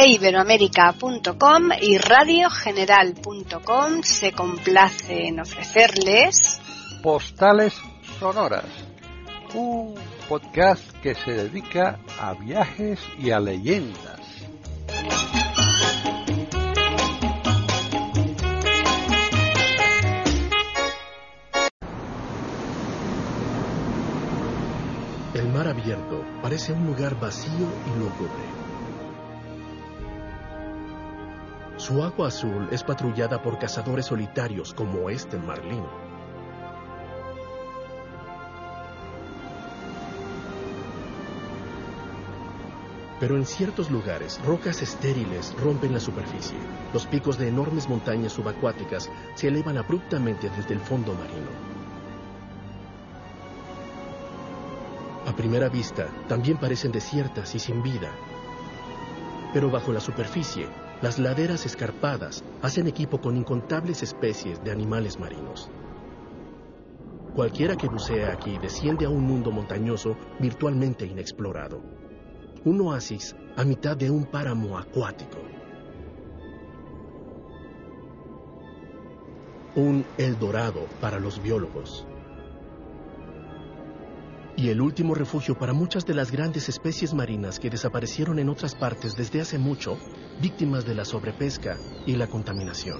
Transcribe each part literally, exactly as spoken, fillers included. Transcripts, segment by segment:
e iberoamérica punto com y radio general punto com se complace en ofrecerles Postales Sonoras, un podcast que se dedica a viajes y a leyendas. El mar abierto parece un lugar vacío y lúgubre. Su agua azul es patrullada por cazadores solitarios como este marlín. Pero en ciertos lugares, rocas estériles rompen la superficie. Los picos de enormes montañas subacuáticas se elevan abruptamente desde el fondo marino. A primera vista, también parecen desiertas y sin vida. Pero bajo la superficie, las laderas escarpadas hacen equipo con incontables especies de animales marinos. Cualquiera que bucea aquí desciende a un mundo montañoso virtualmente inexplorado. Un oasis a mitad de un páramo acuático. Un Eldorado para los biólogos. Y el último refugio para muchas de las grandes especies marinas que desaparecieron en otras partes desde hace mucho, víctimas de la sobrepesca y la contaminación.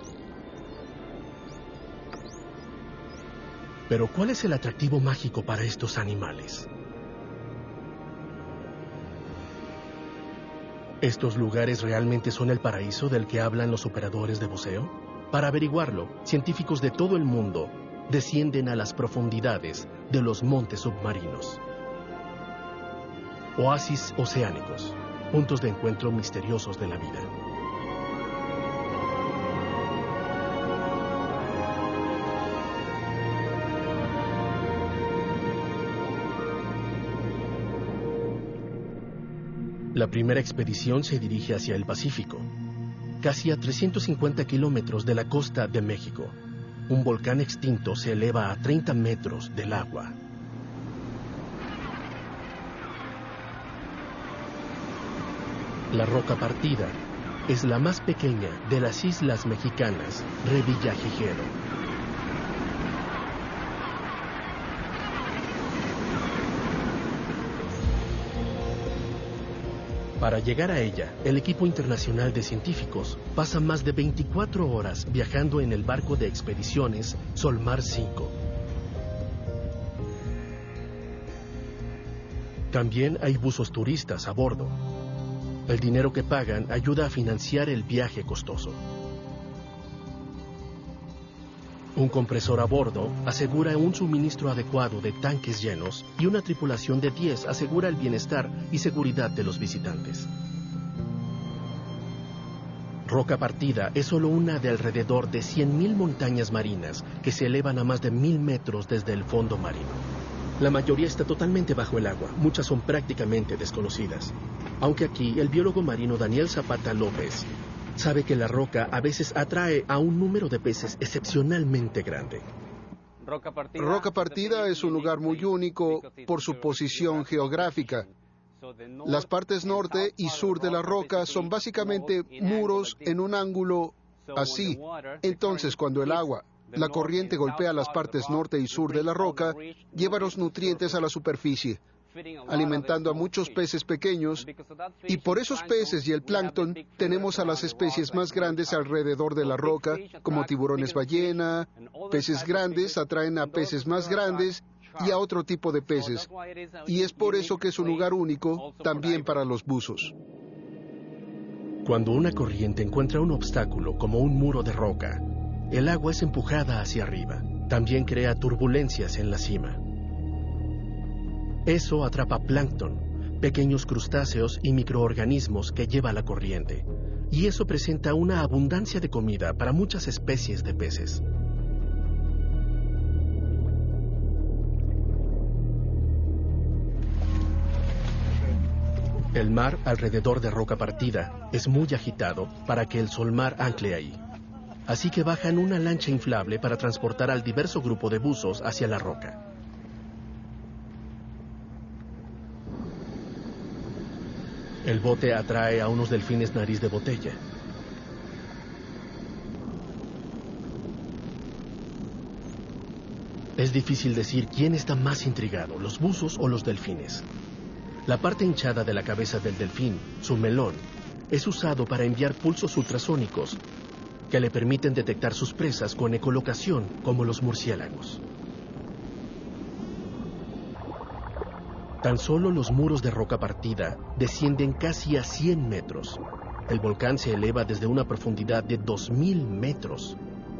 Pero ¿cuál es el atractivo mágico para estos animales? ¿Estos lugares realmente son el paraíso del que hablan los operadores de buceo? Para averiguarlo, científicos de todo el mundo descienden a las profundidades de los montes submarinos. Oasis oceánicos, puntos de encuentro misteriosos de la vida. La primera expedición se dirige hacia el Pacífico, casi a trescientos cincuenta kilómetros de la costa de México. Un volcán extinto se eleva a treinta metros del agua. La Roca Partida es la más pequeña de las islas mexicanas Revillagigedo. Para llegar a ella, el equipo internacional de científicos pasa más de veinticuatro horas viajando en el barco de expediciones Solmar cinco. También hay buzos turistas a bordo. El dinero que pagan ayuda a financiar el viaje costoso. Un compresor a bordo asegura un suministro adecuado de tanques llenos y una tripulación de diez asegura el bienestar y seguridad de los visitantes. Roca Partida es solo una de alrededor de cien mil montañas marinas que se elevan a más de mil metros desde el fondo marino. La mayoría está totalmente bajo el agua, muchas son prácticamente desconocidas. Aunque aquí el biólogo marino Daniel Zapata López sabe que la roca a veces atrae a un número de peces excepcionalmente grande. Roca Partida, Roca Partida es un lugar muy único por su posición geográfica. Las partes norte y sur de la roca son básicamente muros en un ángulo así. Entonces, cuando el agua, la corriente golpea las partes norte y sur de la roca, lleva los nutrientes a la superficie, alimentando a muchos peces pequeños, y por esos peces y el plancton tenemos a las especies más grandes alrededor de la roca, como tiburones ballena. Peces grandes atraen a peces más grandes y a otro tipo de peces, y es por eso que es un lugar único también para los buzos. Cuando una corriente encuentra un obstáculo como un muro de roca, el agua es empujada hacia arriba. También crea turbulencias en la cima. Eso atrapa plancton, pequeños crustáceos y microorganismos que lleva la corriente, y eso presenta una abundancia de comida para muchas especies de peces. El mar alrededor de Roca Partida es muy agitado para que el Solmar ancle ahí. Así que bajan una lancha inflable para transportar al diverso grupo de buzos hacia la roca. El bote atrae a unos delfines nariz de botella. Es difícil decir quién está más intrigado, los buzos o los delfines. La parte hinchada de la cabeza del delfín, su melón, es usado para enviar pulsos ultrasónicos que le permiten detectar sus presas con ecolocación, como los murciélagos. Tan solo los muros de roca partida descienden casi a cien metros. El volcán se eleva desde una profundidad de dos mil metros.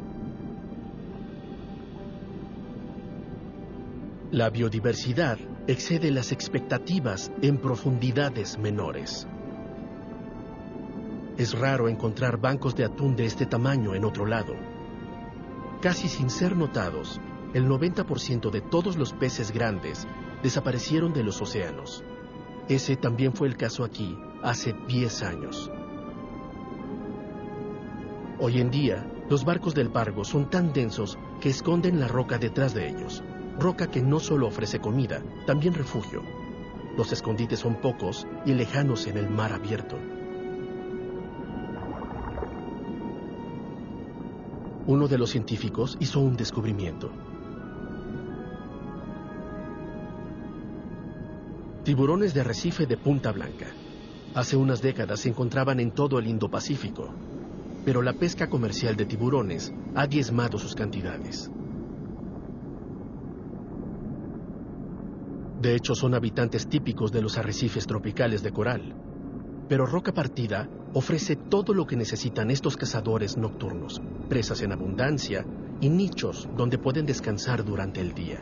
La biodiversidad excede las expectativas en profundidades menores. Es raro encontrar bancos de atún de este tamaño en otro lado. Casi sin ser notados, el noventa por ciento de todos los peces grandes desaparecieron de los océanos. Ese también fue el caso aquí, hace diez años. Hoy en día, los barcos del Pargo son tan densos que esconden la roca detrás de ellos. Roca que no solo ofrece comida, también refugio. Los escondites son pocos y lejanos en el mar abierto. Uno de los científicos hizo un descubrimiento. Tiburones de arrecife de punta blanca. Hace unas décadas se encontraban en todo el Indo-Pacífico, pero la pesca comercial de tiburones ha diezmado sus cantidades. De hecho, son habitantes típicos de los arrecifes tropicales de coral. Pero Roca Partida ofrece todo lo que necesitan estos cazadores nocturnos, presas en abundancia y nichos donde pueden descansar durante el día.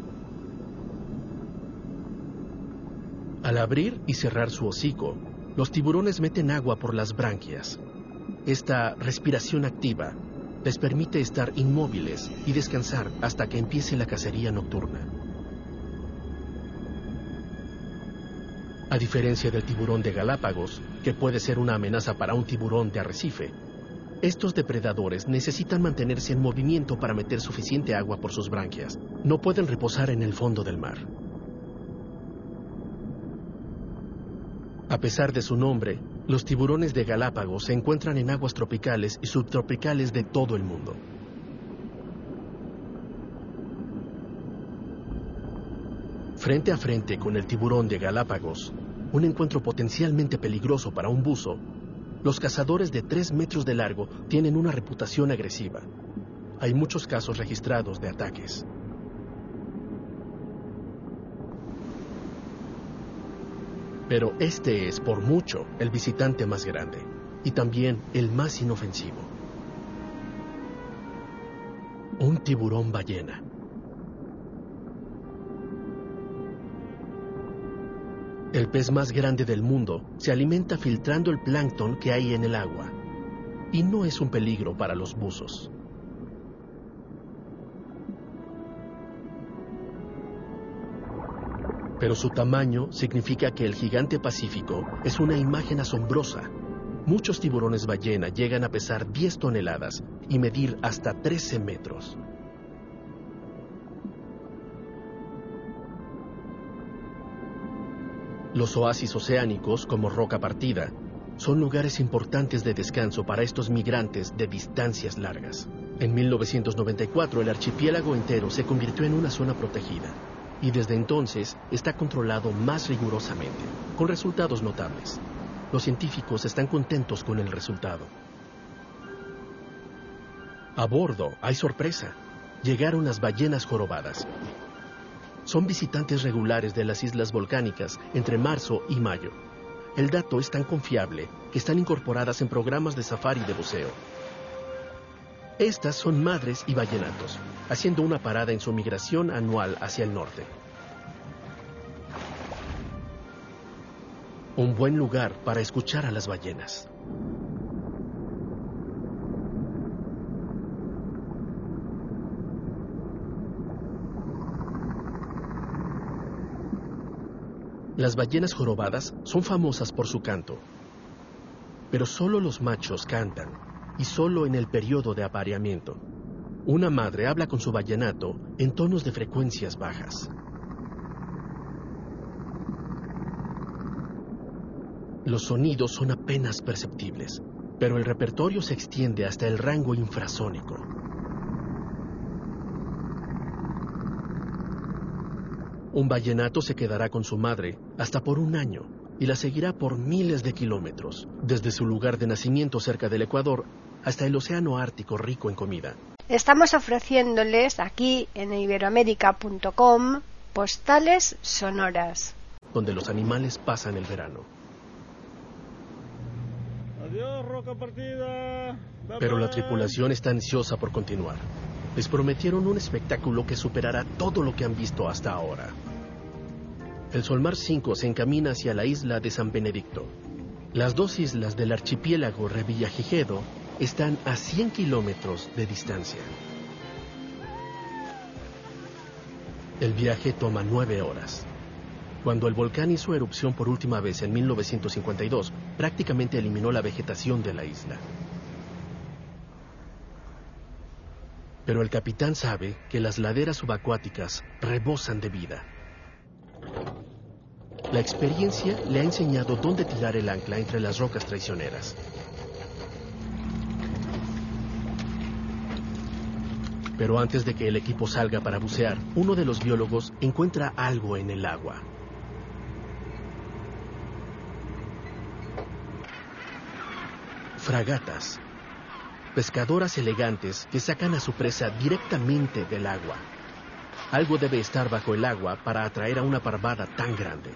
Al abrir y cerrar su hocico, los tiburones meten agua por las branquias. Esta respiración activa les permite estar inmóviles y descansar hasta que empiece la cacería nocturna. A diferencia del tiburón de Galápagos, que puede ser una amenaza para un tiburón de arrecife, estos depredadores necesitan mantenerse en movimiento para meter suficiente agua por sus branquias. No pueden reposar en el fondo del mar. A pesar de su nombre, los tiburones de Galápagos se encuentran en aguas tropicales y subtropicales de todo el mundo. Frente a frente con el tiburón de Galápagos, un encuentro potencialmente peligroso para un buzo, los cazadores de tres metros de largo tienen una reputación agresiva. Hay muchos casos registrados de ataques. Pero este es, por mucho, el visitante más grande y también el más inofensivo. Un tiburón ballena. El pez más grande del mundo se alimenta filtrando el plancton que hay en el agua y no es un peligro para los buzos. Pero su tamaño significa que el gigante pacífico es una imagen asombrosa. Muchos tiburones ballena llegan a pesar diez toneladas y medir hasta trece metros. Los oasis oceánicos, como Roca Partida, son lugares importantes de descanso para estos migrantes de distancias largas. En mil novecientos noventa y cuatro, el archipiélago entero se convirtió en una zona protegida, y desde entonces está controlado más rigurosamente, con resultados notables. Los científicos están contentos con el resultado. A bordo hay sorpresa. Llegaron las ballenas jorobadas. Son visitantes regulares de las islas volcánicas entre marzo y mayo. El dato es tan confiable que están incorporadas en programas de safari de buceo. Estas son madres y ballenatos, haciendo una parada en su migración anual hacia el norte. Un buen lugar para escuchar a las ballenas. Las ballenas jorobadas son famosas por su canto, pero solo los machos cantan, y solo en el periodo de apareamiento. Una madre habla con su ballenato en tonos de frecuencias bajas. Los sonidos son apenas perceptibles, pero el repertorio se extiende hasta el rango infrasónico. Un vallenato se quedará con su madre hasta por un año y la seguirá por miles de kilómetros, desde su lugar de nacimiento cerca del Ecuador hasta el océano Ártico rico en comida. Estamos ofreciéndoles aquí en iberoamérica punto com postales sonoras, donde los animales pasan el verano. Adiós, roca partida. Pero la tripulación está ansiosa por continuar. Les prometieron un espectáculo que superará todo lo que han visto hasta ahora. El Solmar cinco se encamina hacia la isla de San Benedicto. Las dos islas del archipiélago Revillagigedo están a cien kilómetros de distancia. El viaje toma nueve horas. Cuando el volcán hizo erupción por última vez en mil novecientos cincuenta y dos, prácticamente eliminó la vegetación de la isla. Pero el capitán sabe que las laderas subacuáticas rebosan de vida. La experiencia le ha enseñado dónde tirar el ancla entre las rocas traicioneras. Pero antes de que el equipo salga para bucear, uno de los biólogos encuentra algo en el agua. Fragatas, pescadoras elegantes que sacan a su presa directamente del agua. Algo debe estar bajo el agua para atraer a una parvada tan grande.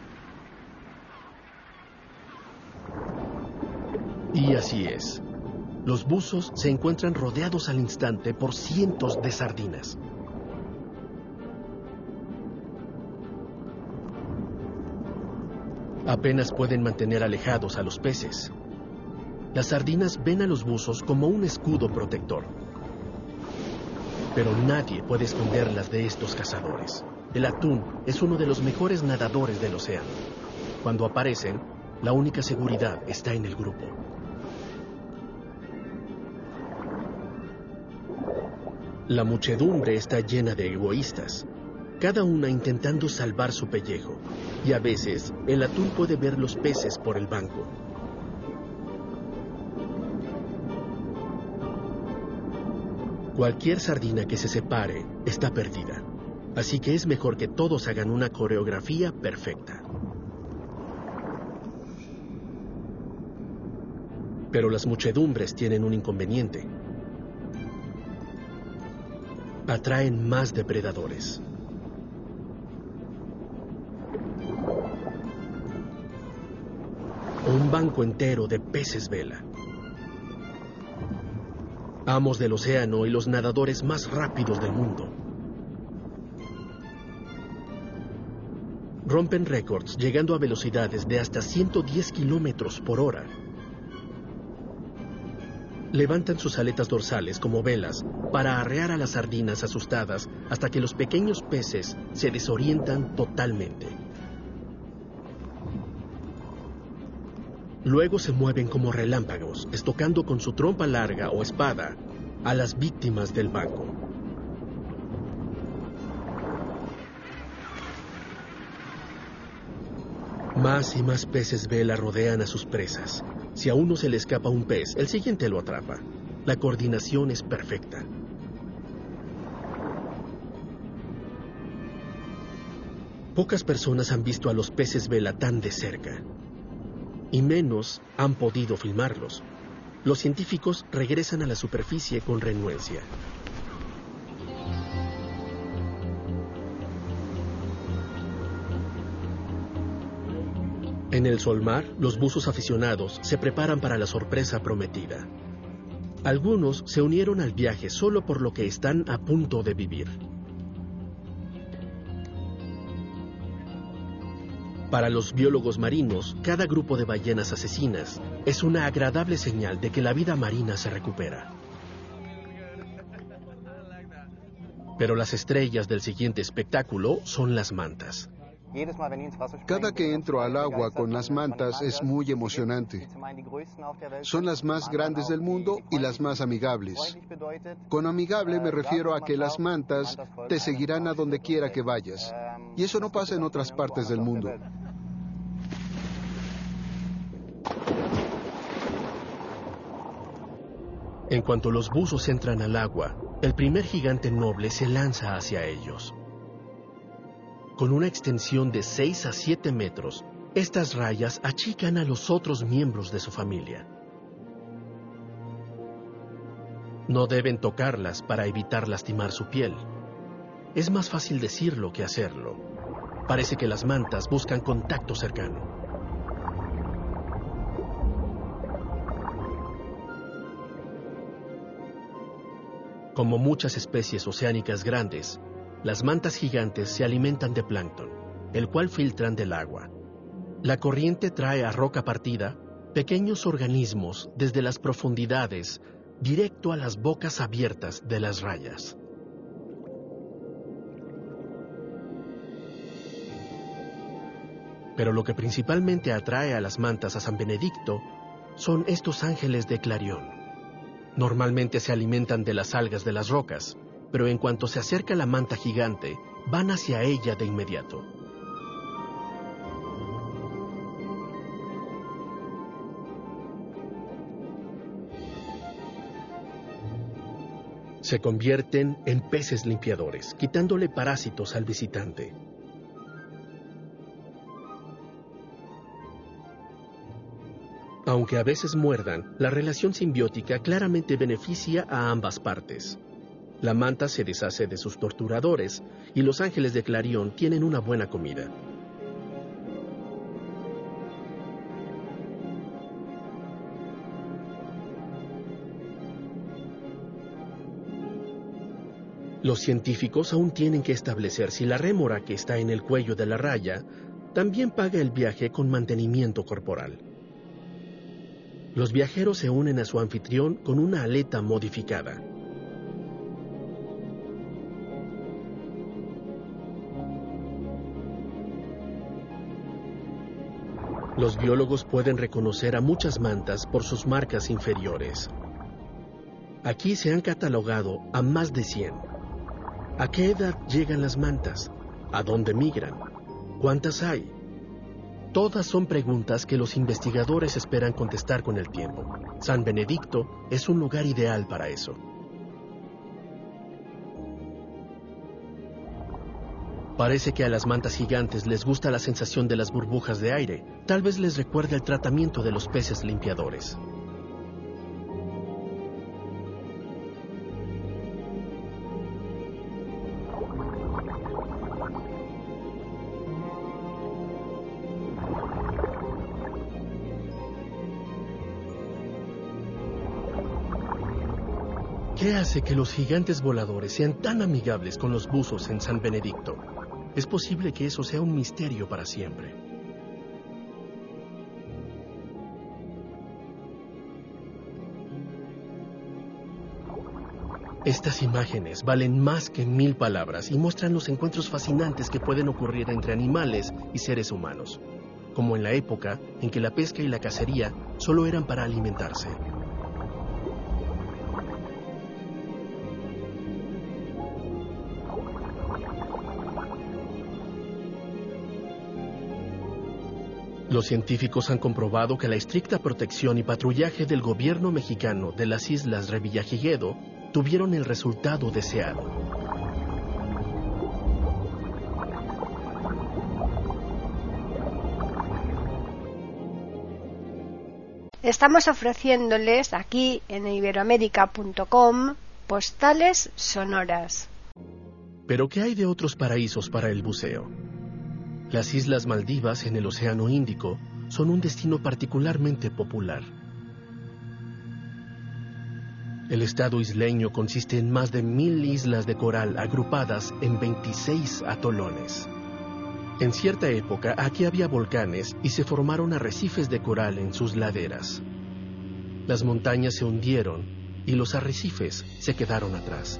Y así es. Los buzos se encuentran rodeados al instante por cientos de sardinas. Apenas pueden mantener alejados a los peces. Las sardinas ven a los buzos como un escudo protector. Pero nadie puede esconderlas de estos cazadores. El atún es uno de los mejores nadadores del océano. Cuando aparecen, la única seguridad está en el grupo. La muchedumbre está llena de egoístas, cada una intentando salvar su pellejo, y a veces el atún puede ver los peces por el banco. Cualquier sardina que se separe está perdida, así que es mejor que todos hagan una coreografía perfecta. Pero las muchedumbres tienen un inconveniente. Atraen más depredadores. Un banco entero de peces vela. Amos del océano y los nadadores más rápidos del mundo. Rompen récords llegando a velocidades de hasta ciento diez kilómetros por hora. Levantan sus aletas dorsales como velas para arrear a las sardinas asustadas hasta que los pequeños peces se desorientan totalmente. Luego se mueven como relámpagos, estocando con su trompa larga o espada a las víctimas del banco. Más y más peces vela rodean a sus presas. Si a uno se le escapa un pez, el siguiente lo atrapa. La coordinación es perfecta. Pocas personas han visto a los peces vela tan de cerca, y menos han podido filmarlos. Los científicos regresan a la superficie con renuencia. En el Solmar, los buzos aficionados se preparan para la sorpresa prometida. Algunos se unieron al viaje solo por lo que están a punto de vivir. Para los biólogos marinos, cada grupo de ballenas asesinas es una agradable señal de que la vida marina se recupera. Pero las estrellas del siguiente espectáculo son las mantas. Cada que entro al agua con las mantas es muy emocionante. Son las más grandes del mundo y las más amigables. Con amigable me refiero a que las mantas te seguirán a donde quiera que vayas. Y eso no pasa en otras partes del mundo. En cuanto los buzos entran al agua, el primer gigante noble se lanza hacia ellos. Con una extensión de seis a siete metros, estas rayas achican a los otros miembros de su familia. No deben tocarlas para evitar lastimar su piel. Es más fácil decirlo que hacerlo. Parece que las mantas buscan contacto cercano. Como muchas especies oceánicas grandes, las mantas gigantes se alimentan de plancton, el cual filtran del agua. La corriente trae a roca partida pequeños organismos desde las profundidades directo a las bocas abiertas de las rayas. Pero lo que principalmente atrae a las mantas a San Benedicto son estos ángeles de Clarión. Normalmente se alimentan de las algas de las rocas, pero en cuanto se acerca la manta gigante, van hacia ella de inmediato. Se convierten en peces limpiadores, quitándole parásitos al visitante. Aunque a veces muerdan, la relación simbiótica claramente beneficia a ambas partes. La manta se deshace de sus torturadores y los ángeles de Clarión tienen una buena comida. Los científicos aún tienen que establecer si la rémora que está en el cuello de la raya también paga el viaje con mantenimiento corporal. Los viajeros se unen a su anfitrión con una aleta modificada. Los biólogos pueden reconocer a muchas mantas por sus marcas inferiores. Aquí se han catalogado a más de cien. ¿A qué edad llegan las mantas? ¿A dónde migran? ¿Cuántas hay? Todas son preguntas que los investigadores esperan contestar con el tiempo. San Benedicto es un lugar ideal para eso. Parece que a las mantas gigantes les gusta la sensación de las burbujas de aire. Tal vez les recuerde el tratamiento de los peces limpiadores. ¿Qué hace que los gigantes voladores sean tan amigables con los buzos en San Benedicto? Es posible que eso sea un misterio para siempre. Estas imágenes valen más que mil palabras y muestran los encuentros fascinantes que pueden ocurrir entre animales y seres humanos, como en la época en que la pesca y la cacería solo eran para alimentarse. Los científicos han comprobado que la estricta protección y patrullaje del gobierno mexicano de las islas Revillagigedo tuvieron el resultado deseado. Estamos ofreciéndoles aquí en iberoamérica punto com postales sonoras. ¿Pero qué hay de otros paraísos para el buceo? Las Islas Maldivas en el Océano Índico son un destino particularmente popular. El estado isleño consiste en más de mil islas de coral agrupadas en veintiséis atolones. En cierta época aquí había volcanes y se formaron arrecifes de coral en sus laderas. Las montañas se hundieron y los arrecifes se quedaron atrás.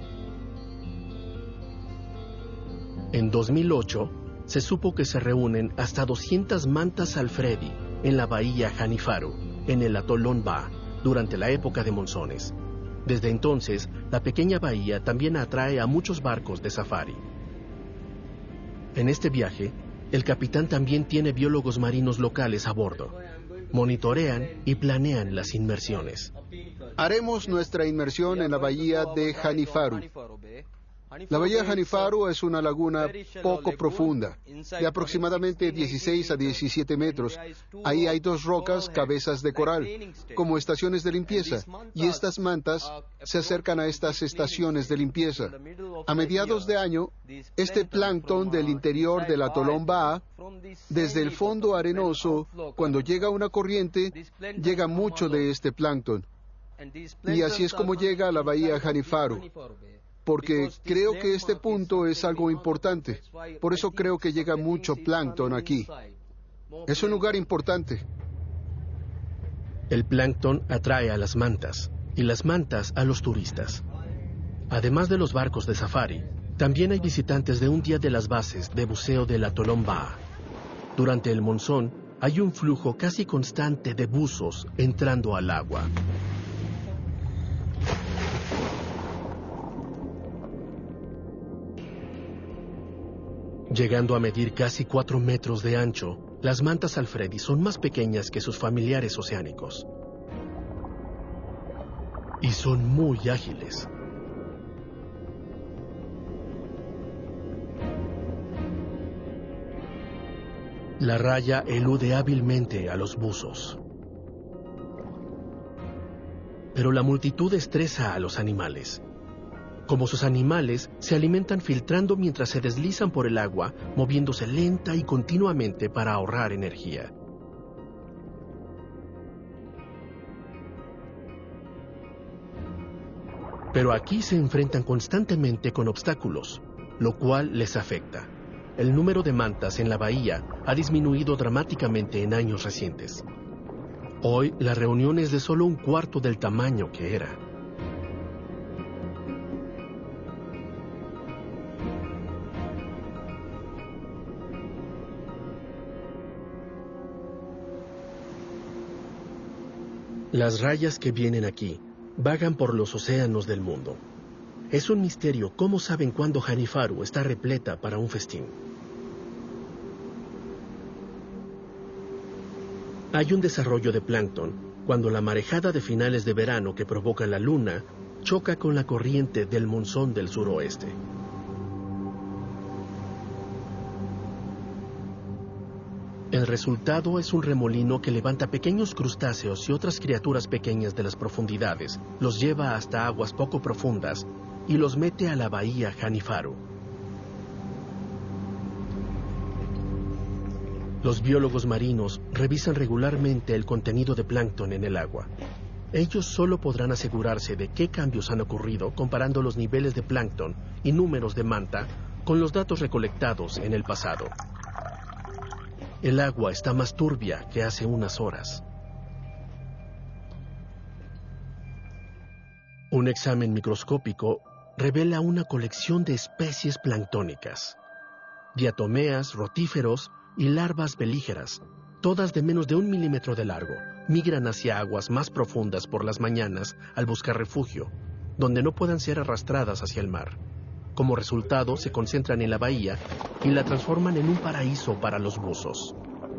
En dos mil ocho, se supo que se reúnen hasta doscientas mantas alfredi en la bahía Hanifaru, en el atolón Ba, durante la época de monzones. Desde entonces, la pequeña bahía también atrae a muchos barcos de safari. En este viaje, el capitán también tiene biólogos marinos locales a bordo. monitorean y planean las inmersiones. Haremos nuestra inmersión en la bahía de Hanifaru. La bahía Hanifaru es una laguna poco profunda, de aproximadamente dieciséis a diecisiete metros. Ahí hay dos rocas, cabezas de coral, como estaciones de limpieza, y estas mantas se acercan a estas estaciones de limpieza. A mediados de año, este plancton del interior del atolón Baa, desde el fondo arenoso, cuando llega una corriente, llega mucho de este plancton. Y así es como llega a la bahía Hanifaru. Porque creo que este punto es algo importante. Por eso creo que llega mucho plancton aquí. Es un lugar importante. El plancton atrae a las mantas y las mantas a los turistas. Además de los barcos de safari, también hay visitantes de un día de las bases de buceo del atolón Baa. Durante el monzón hay un flujo casi constante de buzos entrando al agua. Llegando a medir casi cuatro metros de ancho, las mantas Alfredi son más pequeñas que sus familiares oceánicos. Y son muy ágiles. La raya elude hábilmente a los buzos. Pero la multitud estresa a los animales. Como sus animales, se alimentan filtrando mientras se deslizan por el agua, moviéndose lenta y continuamente para ahorrar energía. Pero aquí se enfrentan constantemente con obstáculos, lo cual les afecta. El número de mantas en la bahía ha disminuido dramáticamente en años recientes. Hoy, la reunión es de solo un cuarto del tamaño que era. Las rayas que vienen aquí vagan por los océanos del mundo. Es un misterio cómo saben cuándo Hanifaru está repleta para un festín. Hay un desarrollo de plancton cuando la marejada de finales de verano que provoca la luna choca con la corriente del monzón del suroeste. El resultado es un remolino que levanta pequeños crustáceos y otras criaturas pequeñas de las profundidades, los lleva hasta aguas poco profundas y los mete a la bahía Hanifaru. Los biólogos marinos revisan regularmente el contenido de plancton en el agua. Ellos solo podrán asegurarse de qué cambios han ocurrido comparando los niveles de plancton y números de manta con los datos recolectados en el pasado. El agua está más turbia que hace unas horas. Un examen microscópico revela una colección de especies planctónicas, diatomeas, rotíferos y larvas belígeras, todas de menos de un milímetro de largo, migran hacia aguas más profundas por las mañanas al buscar refugio, donde no puedan ser arrastradas hacia el mar. Como resultado, se concentran en la bahía y la transforman en un paraíso para los buzos.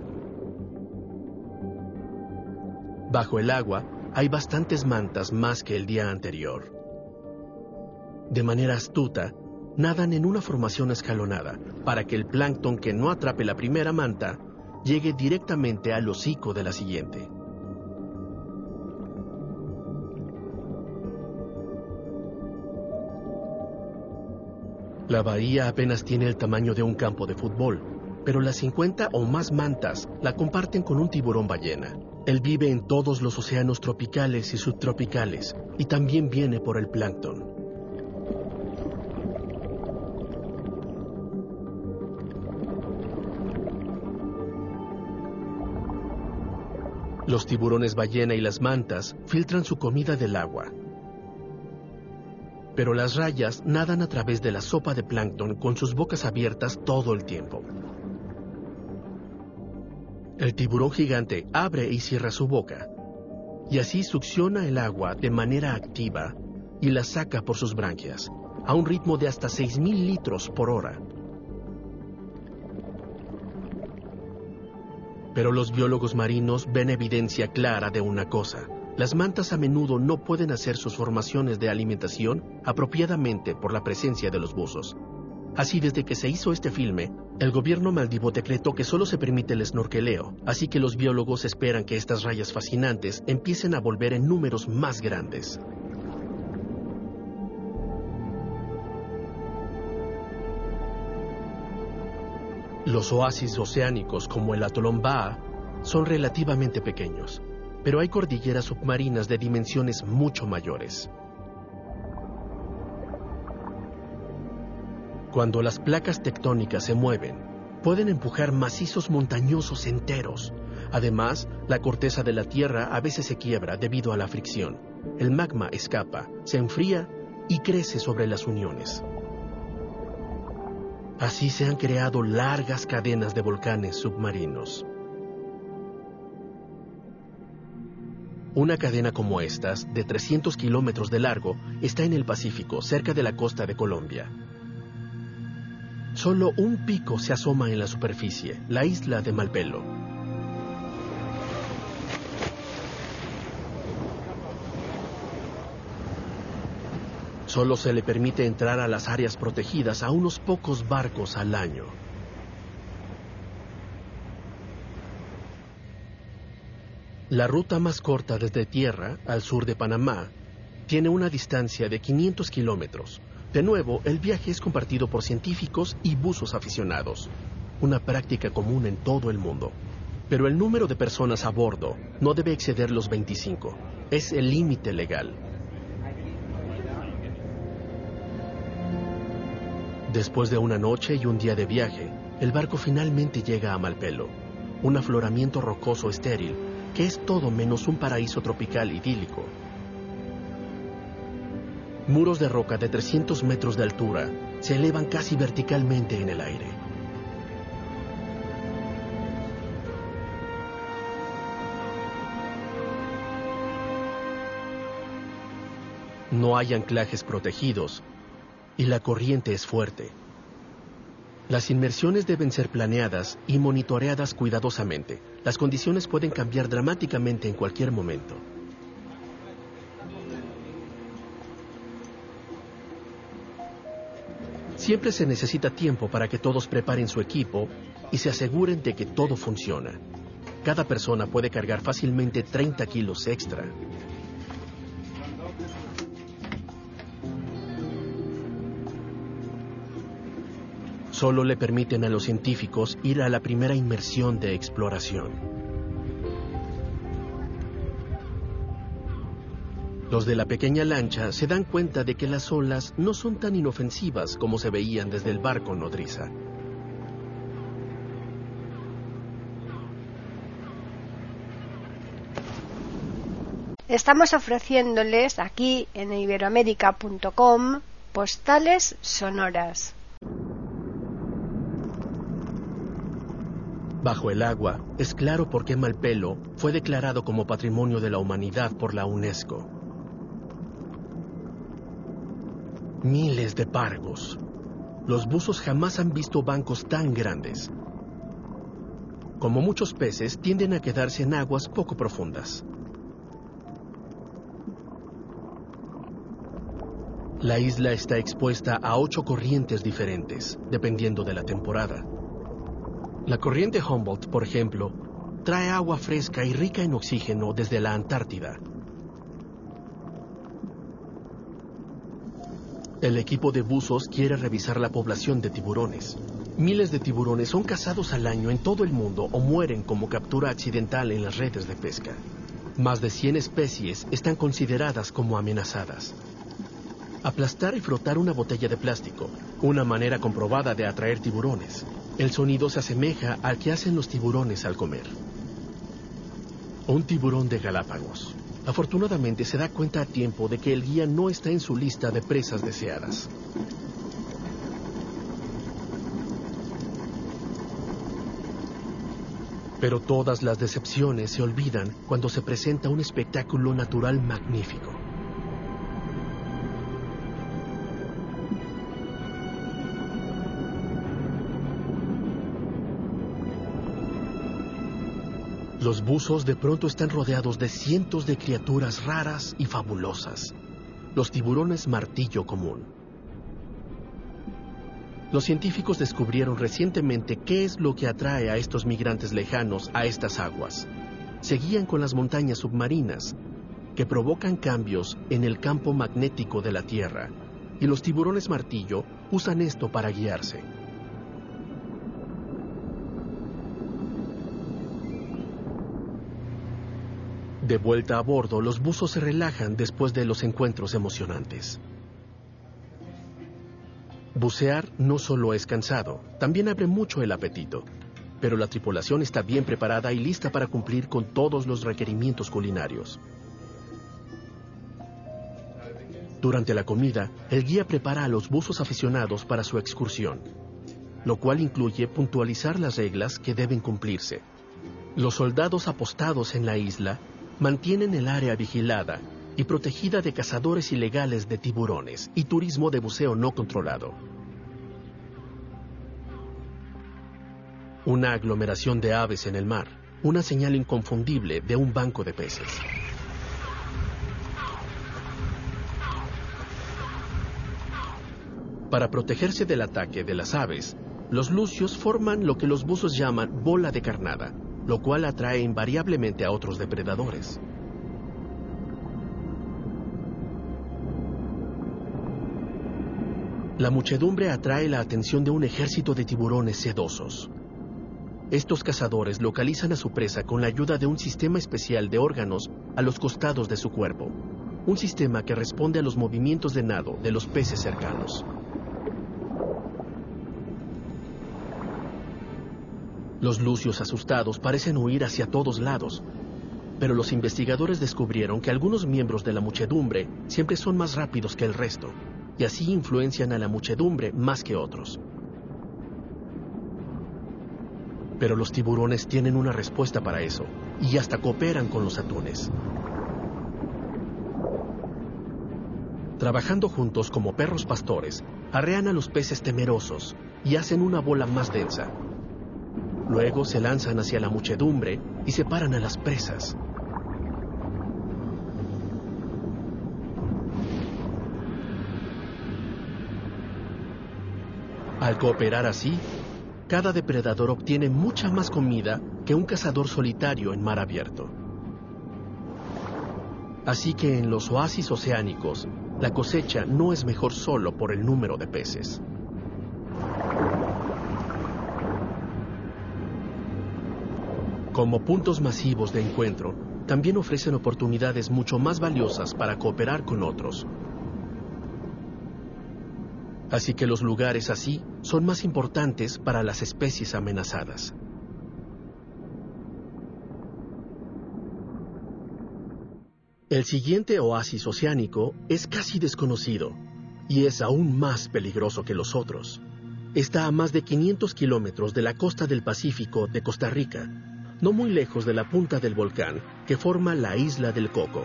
Bajo el agua hay bastantes mantas más que el día anterior. De manera astuta, nadan en una formación escalonada para que el plancton que no atrape la primera manta llegue directamente al hocico de la siguiente. La bahía apenas tiene el tamaño de un campo de fútbol, pero las cincuenta o más mantas la comparten con un tiburón ballena. Él vive en todos los océanos tropicales y subtropicales, y también viene por el plancton. Los tiburones ballena y las mantas filtran su comida del agua. Pero las rayas nadan a través de la sopa de plancton con sus bocas abiertas todo el tiempo. El tiburón gigante abre y cierra su boca, y así succiona el agua de manera activa y la saca por sus branquias, a un ritmo de hasta seis mil litros por hora. Pero los biólogos marinos ven evidencia clara de una cosa. Las mantas a menudo no pueden hacer sus formaciones de alimentación apropiadamente por la presencia de los buzos. Así, desde que se hizo este filme, el gobierno maldivo decretó que solo se permite el snorkeleo, así que los biólogos esperan que estas rayas fascinantes empiecen a volver en números más grandes. Los oasis oceánicos como el atolón Ba'a son relativamente pequeños, pero hay cordilleras submarinas de dimensiones mucho mayores. Cuando las placas tectónicas se mueven, pueden empujar macizos montañosos enteros. Además, la corteza de la Tierra a veces se quiebra debido a la fricción. El magma escapa, se enfría y crece sobre las uniones. Así se han creado largas cadenas de volcanes submarinos. Una cadena como estas, de trescientos kilómetros de largo, está en el Pacífico, cerca de la costa de Colombia. Solo un pico se asoma en la superficie, la isla de Malpelo. Solo se le permite entrar a las áreas protegidas a unos pocos barcos al año. La ruta más corta desde tierra, al sur de Panamá, tiene una distancia de quinientos kilómetros. De nuevo, el viaje es compartido por científicos y buzos aficionados, una práctica común en todo el mundo. Pero el número de personas a bordo no debe exceder los veinticinco. Es el límite legal. Después de una noche y un día de viaje, el barco finalmente llega a Malpelo, un afloramiento rocoso estéril que es todo menos un paraíso tropical idílico. Muros de roca de trescientos metros de altura se elevan casi verticalmente en el aire. No hay anclajes protegidos y la corriente es fuerte. Las inmersiones deben ser planeadas y monitoreadas cuidadosamente. Las condiciones pueden cambiar dramáticamente en cualquier momento. Siempre se necesita tiempo para que todos preparen su equipo y se aseguren de que todo funciona. Cada persona puede cargar fácilmente treinta kilos extra. Solo le permiten a los científicos ir a la primera inmersión de exploración. Los de la pequeña lancha se dan cuenta de que las olas no son tan inofensivas como se veían desde el barco nodriza. Estamos ofreciéndoles aquí en iberoamérica punto com postales sonoras. Bajo el agua, es claro por qué Malpelo fue declarado como Patrimonio de la Humanidad por la UNESCO. Miles de pargos. Los buzos jamás han visto bancos tan grandes. Como muchos peces, tienden a quedarse en aguas poco profundas. La isla está expuesta a ocho corrientes diferentes, dependiendo de la temporada. La corriente Humboldt, por ejemplo, trae agua fresca y rica en oxígeno desde la Antártida. El equipo de buzos quiere revisar la población de tiburones. Miles de tiburones son cazados al año en todo el mundo o mueren como captura accidental en las redes de pesca. Más de cien especies están consideradas como amenazadas. Aplastar y frotar una botella de plástico, una manera comprobada de atraer tiburones. El sonido se asemeja al que hacen los tiburones al comer. Un tiburón de Galápagos. Afortunadamente se da cuenta a tiempo de que el guía no está en su lista de presas deseadas. Pero todas las decepciones se olvidan cuando se presenta un espectáculo natural magnífico. Los buzos de pronto están rodeados de cientos de criaturas raras y fabulosas. Los tiburones martillo común. Los científicos descubrieron recientemente qué es lo que atrae a estos migrantes lejanos a estas aguas. Se guían con las montañas submarinas, que provocan cambios en el campo magnético de la Tierra, y los tiburones martillo usan esto para guiarse. De vuelta a bordo, los buzos se relajan después de los encuentros emocionantes. Bucear no solo es cansado, también abre mucho el apetito, pero la tripulación está bien preparada y lista para cumplir con todos los requerimientos culinarios. Durante la comida, el guía prepara a los buzos aficionados para su excursión, lo cual incluye puntualizar las reglas que deben cumplirse. Los soldados apostados en la isla mantienen el área vigilada y protegida de cazadores ilegales de tiburones y turismo de buceo no controlado. Una aglomeración de aves en el mar, una señal inconfundible de un banco de peces. Para protegerse del ataque de las aves, los lucios forman lo que los buzos llaman bola de carnada, lo cual atrae invariablemente a otros depredadores. La muchedumbre atrae la atención de un ejército de tiburones sedosos. Estos cazadores localizan a su presa con la ayuda de un sistema especial de órganos a los costados de su cuerpo, un sistema que responde a los movimientos de nado de los peces cercanos. Los lucios asustados parecen huir hacia todos lados, pero los investigadores descubrieron que algunos miembros de la muchedumbre siempre son más rápidos que el resto, y así influencian a la muchedumbre más que otros. Pero los tiburones tienen una respuesta para eso, y hasta cooperan con los atunes. Trabajando juntos como perros pastores, arrean a los peces temerosos y hacen una bola más densa. Luego se lanzan hacia la muchedumbre y separan a las presas. Al cooperar así, cada depredador obtiene mucha más comida que un cazador solitario en mar abierto. Así que en los oasis oceánicos, la cosecha no es mejor solo por el número de peces. Como puntos masivos de encuentro, también ofrecen oportunidades mucho más valiosas para cooperar con otros. Así que los lugares así son más importantes para las especies amenazadas. El siguiente oasis oceánico es casi desconocido y es aún más peligroso que los otros. Está a más de quinientos kilómetros de la costa del Pacífico de Costa Rica, no muy lejos de la punta del volcán que forma la isla del Coco.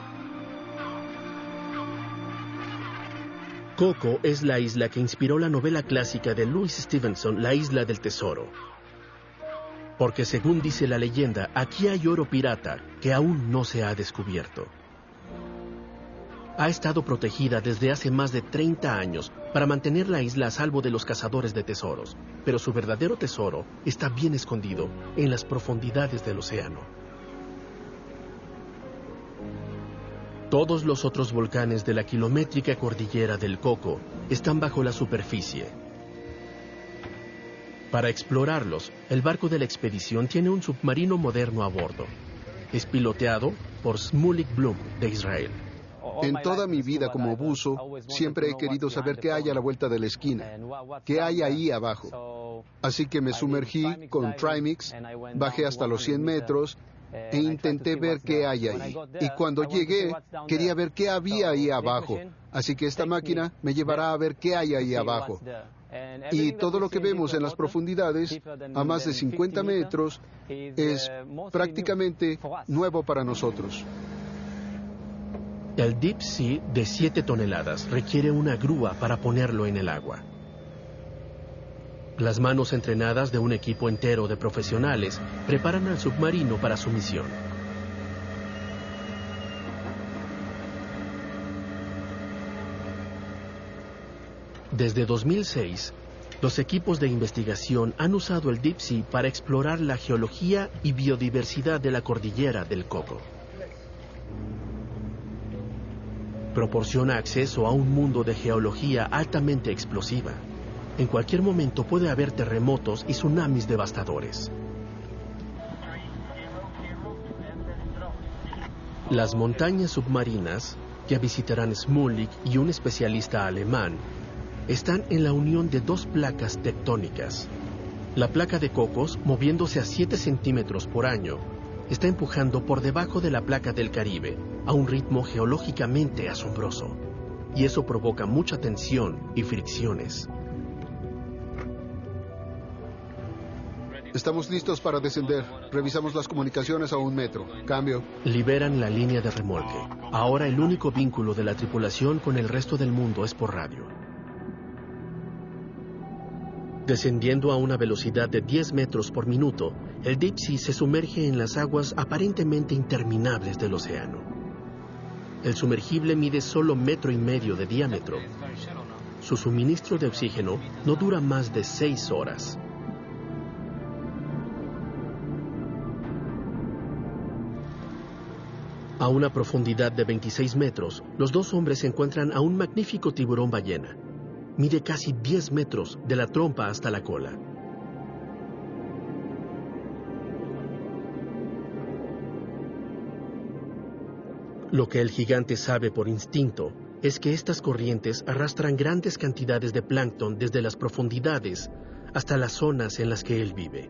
Coco es la isla que inspiró la novela clásica de Louis Stevenson, La Isla del Tesoro. Porque según dice la leyenda, aquí hay oro pirata que aún no se ha descubierto. Ha estado protegida desde hace más de treinta años para mantener la isla a salvo de los cazadores de tesoros, pero su verdadero tesoro está bien escondido en las profundidades del océano. Todos los otros volcanes de la kilométrica cordillera del Coco están bajo la superficie. Para explorarlos, el barco de la expedición tiene un submarino moderno a bordo. Es piloteado por Shmulik Blum de Israel. En toda mi vida como buzo, siempre he querido saber qué hay a la vuelta de la esquina, qué hay ahí abajo. Así que me sumergí con Trimix, bajé hasta los cien metros e intenté ver qué hay ahí. Y cuando llegué, quería ver qué había ahí abajo. Así que esta máquina me llevará a ver qué hay ahí abajo. Y todo lo que vemos en las profundidades, a más de cincuenta metros, es prácticamente nuevo para nosotros. El Deep Sea de siete toneladas requiere una grúa para ponerlo en el agua. Las manos entrenadas de un equipo entero de profesionales preparan al submarino para su misión. Desde dos mil seis, los equipos de investigación han usado el Deep Sea para explorar la geología y biodiversidad de la cordillera del Coco. Proporciona acceso a un mundo de geología altamente explosiva. En cualquier momento puede haber terremotos y tsunamis devastadores. Las montañas submarinas, que visitarán Smulik y un especialista alemán, están en la unión de dos placas tectónicas. La placa de Cocos, moviéndose a siete centímetros por año, está empujando por debajo de la placa del Caribe a un ritmo geológicamente asombroso. Y eso provoca mucha tensión y fricciones. Estamos listos para descender. Revisamos las comunicaciones a un metro. Cambio. Liberan la línea de remolque. Ahora el único vínculo de la tripulación con el resto del mundo es por radio. Descendiendo a una velocidad de diez metros por minuto, el Deep Sea se sumerge en las aguas aparentemente interminables del océano. El sumergible mide solo metro y medio de diámetro. Su suministro de oxígeno no dura más de seis horas. A una profundidad de veintiséis metros, los dos hombres encuentran a un magnífico tiburón ballena. Mide casi diez metros de la trompa hasta la cola. Lo que el gigante sabe por instinto es que estas corrientes arrastran grandes cantidades de plancton desde las profundidades hasta las zonas en las que él vive.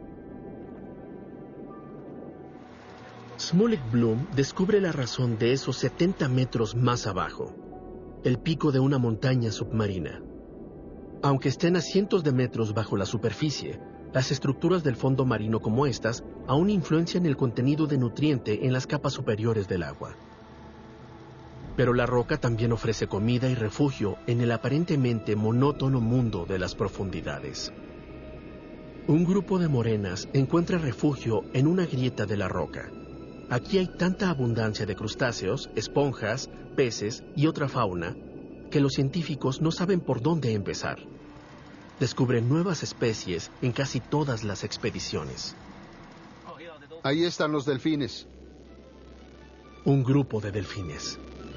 Smulik Bloom descubre la razón de esos setenta metros más abajo, el pico de una montaña submarina. Aunque estén a cientos de metros bajo la superficie, las estructuras del fondo marino como estas aún influencian el contenido de nutriente en las capas superiores del agua. Pero la roca también ofrece comida y refugio en el aparentemente monótono mundo de las profundidades. Un grupo de morenas encuentra refugio en una grieta de la roca. Aquí hay tanta abundancia de crustáceos, esponjas, peces y otra fauna que los científicos no saben por dónde empezar. Descubren nuevas especies en casi todas las expediciones. Ahí están los delfines. Un grupo de delfines.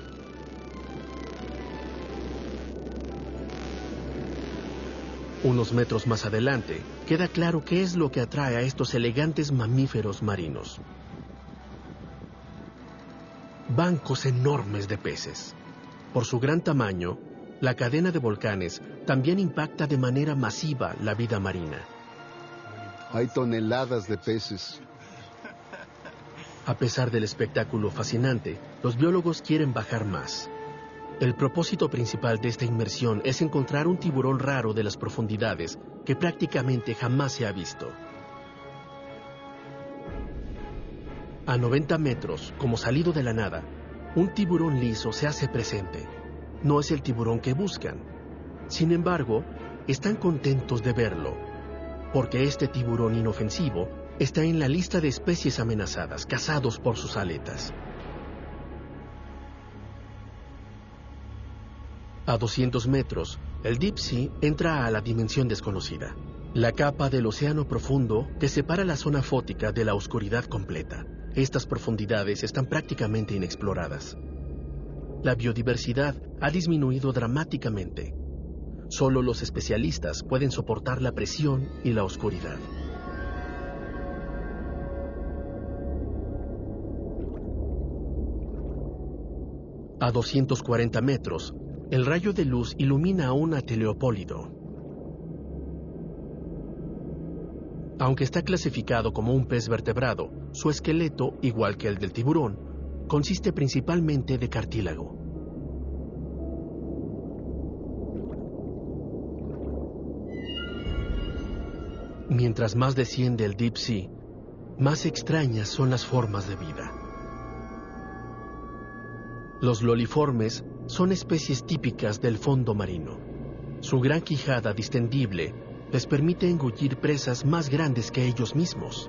Unos metros más adelante, queda claro qué es lo que atrae a estos elegantes mamíferos marinos. Bancos enormes de peces. Por su gran tamaño, la cadena de volcanes también impacta de manera masiva la vida marina. Hay toneladas de peces. A pesar del espectáculo fascinante, los biólogos quieren bajar más. El propósito principal de esta inmersión es encontrar un tiburón raro de las profundidades que prácticamente jamás se ha visto. A noventa metros, como salido de la nada, un tiburón liso se hace presente. No es el tiburón que buscan. Sin embargo, están contentos de verlo, porque este tiburón inofensivo está en la lista de especies amenazadas, cazados por sus aletas. A doscientos metros, el Deep Sea entra a la dimensión desconocida, la capa del océano profundo que separa la zona fótica de la oscuridad completa. Estas profundidades están prácticamente inexploradas. La biodiversidad ha disminuido dramáticamente. Solo los especialistas pueden soportar la presión y la oscuridad. A doscientos cuarenta metros, el rayo de luz ilumina a un ateleopólido. Aunque está clasificado como un pez vertebrado, su esqueleto, igual que el del tiburón, consiste principalmente de cartílago. Mientras más desciende el Deep Sea, más extrañas son las formas de vida. Los loliformes son especies típicas del fondo marino. Su gran quijada distendible les permite engullir presas más grandes que ellos mismos.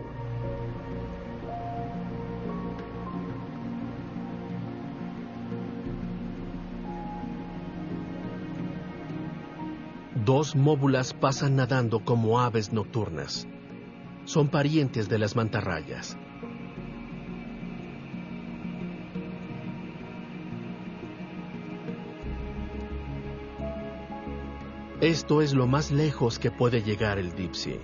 Dos móbulas pasan nadando como aves nocturnas. Son parientes de las mantarrayas. Esto es lo más lejos que puede llegar el Deep Sea.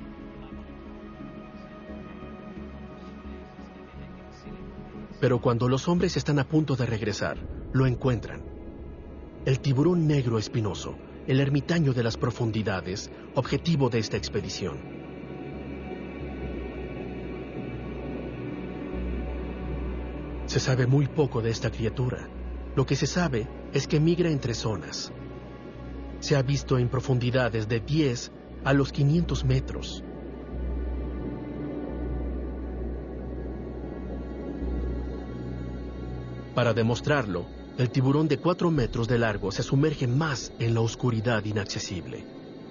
Pero cuando los hombres están a punto de regresar, lo encuentran. El tiburón negro espinoso, el ermitaño de las profundidades, objetivo de esta expedición. Se sabe muy poco de esta criatura. Lo que se sabe es que migra entre zonas. Se ha visto en profundidades de diez a los quinientos metros. Para demostrarlo, el tiburón de cuatro metros de largo se sumerge más en la oscuridad inaccesible.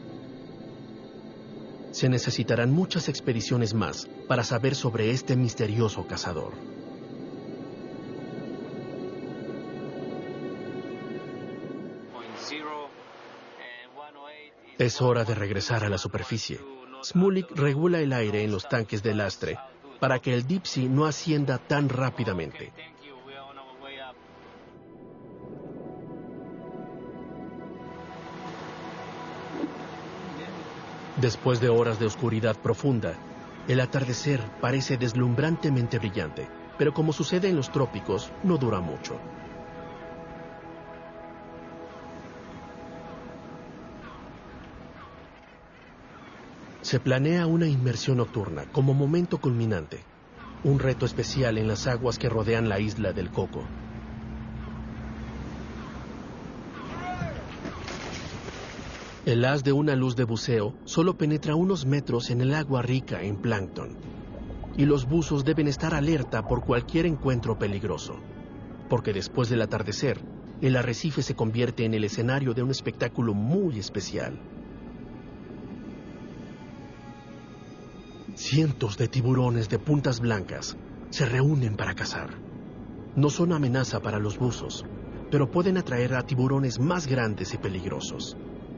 Se necesitarán muchas expediciones más para saber sobre este misterioso cazador. Es hora de regresar a la superficie. Smolik regula el aire en los tanques de lastre para que el Deep Sea no ascienda tan rápidamente. Después de horas de oscuridad profunda, el atardecer parece deslumbrantemente brillante, pero como sucede en los trópicos, no dura mucho. Se planea una inmersión nocturna como momento culminante, un reto especial en las aguas que rodean la isla del Coco. El haz de una luz de buceo solo penetra unos metros en el agua rica en plancton, y los buzos deben estar alerta por cualquier encuentro peligroso, porque después del atardecer, el arrecife se convierte en el escenario de un espectáculo muy especial. Cientos de tiburones de puntas blancas se reúnen para cazar. No son amenaza para los buzos, pero pueden atraer a tiburones más grandes y peligrosos.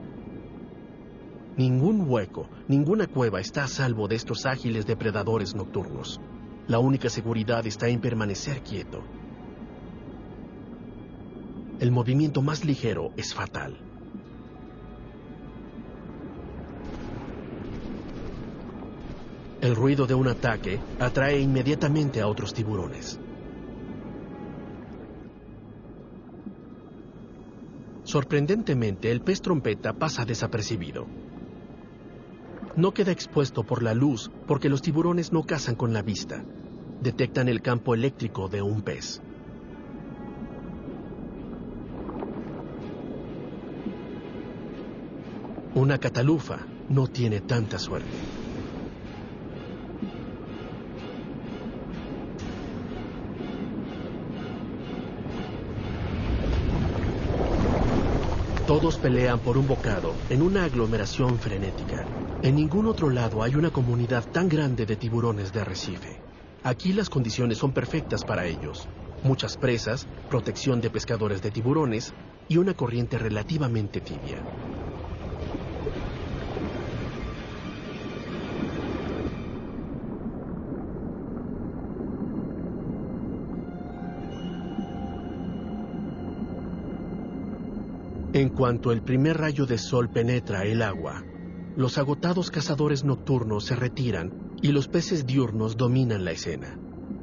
Ningún hueco, ninguna cueva está a salvo de estos ágiles depredadores nocturnos. La única seguridad está en permanecer quieto. El movimiento más ligero es fatal. El ruido de un ataque atrae inmediatamente a otros tiburones. Sorprendentemente, el pez trompeta pasa desapercibido. No queda expuesto por la luz porque los tiburones no cazan con la vista. Detectan el campo eléctrico de un pez. Una catalufa no tiene tanta suerte. Todos pelean por un bocado en una aglomeración frenética. En ningún otro lado hay una comunidad tan grande de tiburones de arrecife. Aquí las condiciones son perfectas para ellos. Muchas presas, protección de pescadores de tiburones y una corriente relativamente tibia. En cuanto el primer rayo de sol penetra el agua, los agotados cazadores nocturnos se retiran y los peces diurnos dominan la escena.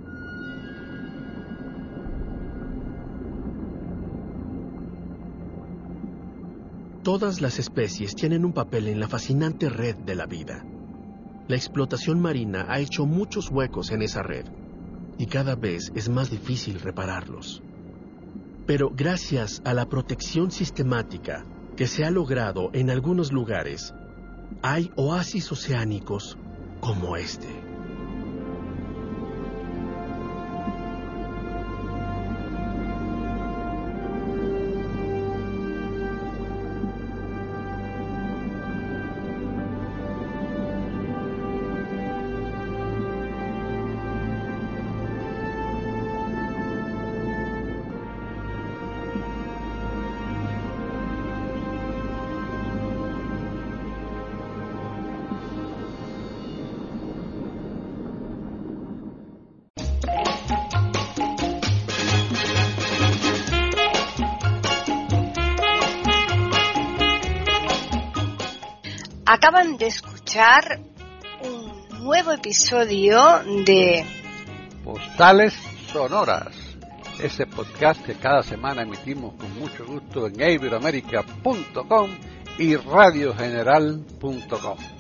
Todas las especies tienen un papel en la fascinante red de la vida. La explotación marina ha hecho muchos huecos en esa red y cada vez es más difícil repararlos. Pero gracias a la protección sistemática que se ha logrado en algunos lugares, hay oasis oceánicos como este. Acaban de escuchar un nuevo episodio de Postales Sonoras, ese podcast que cada semana emitimos con mucho gusto en iberoamerica punto com y radio general punto com.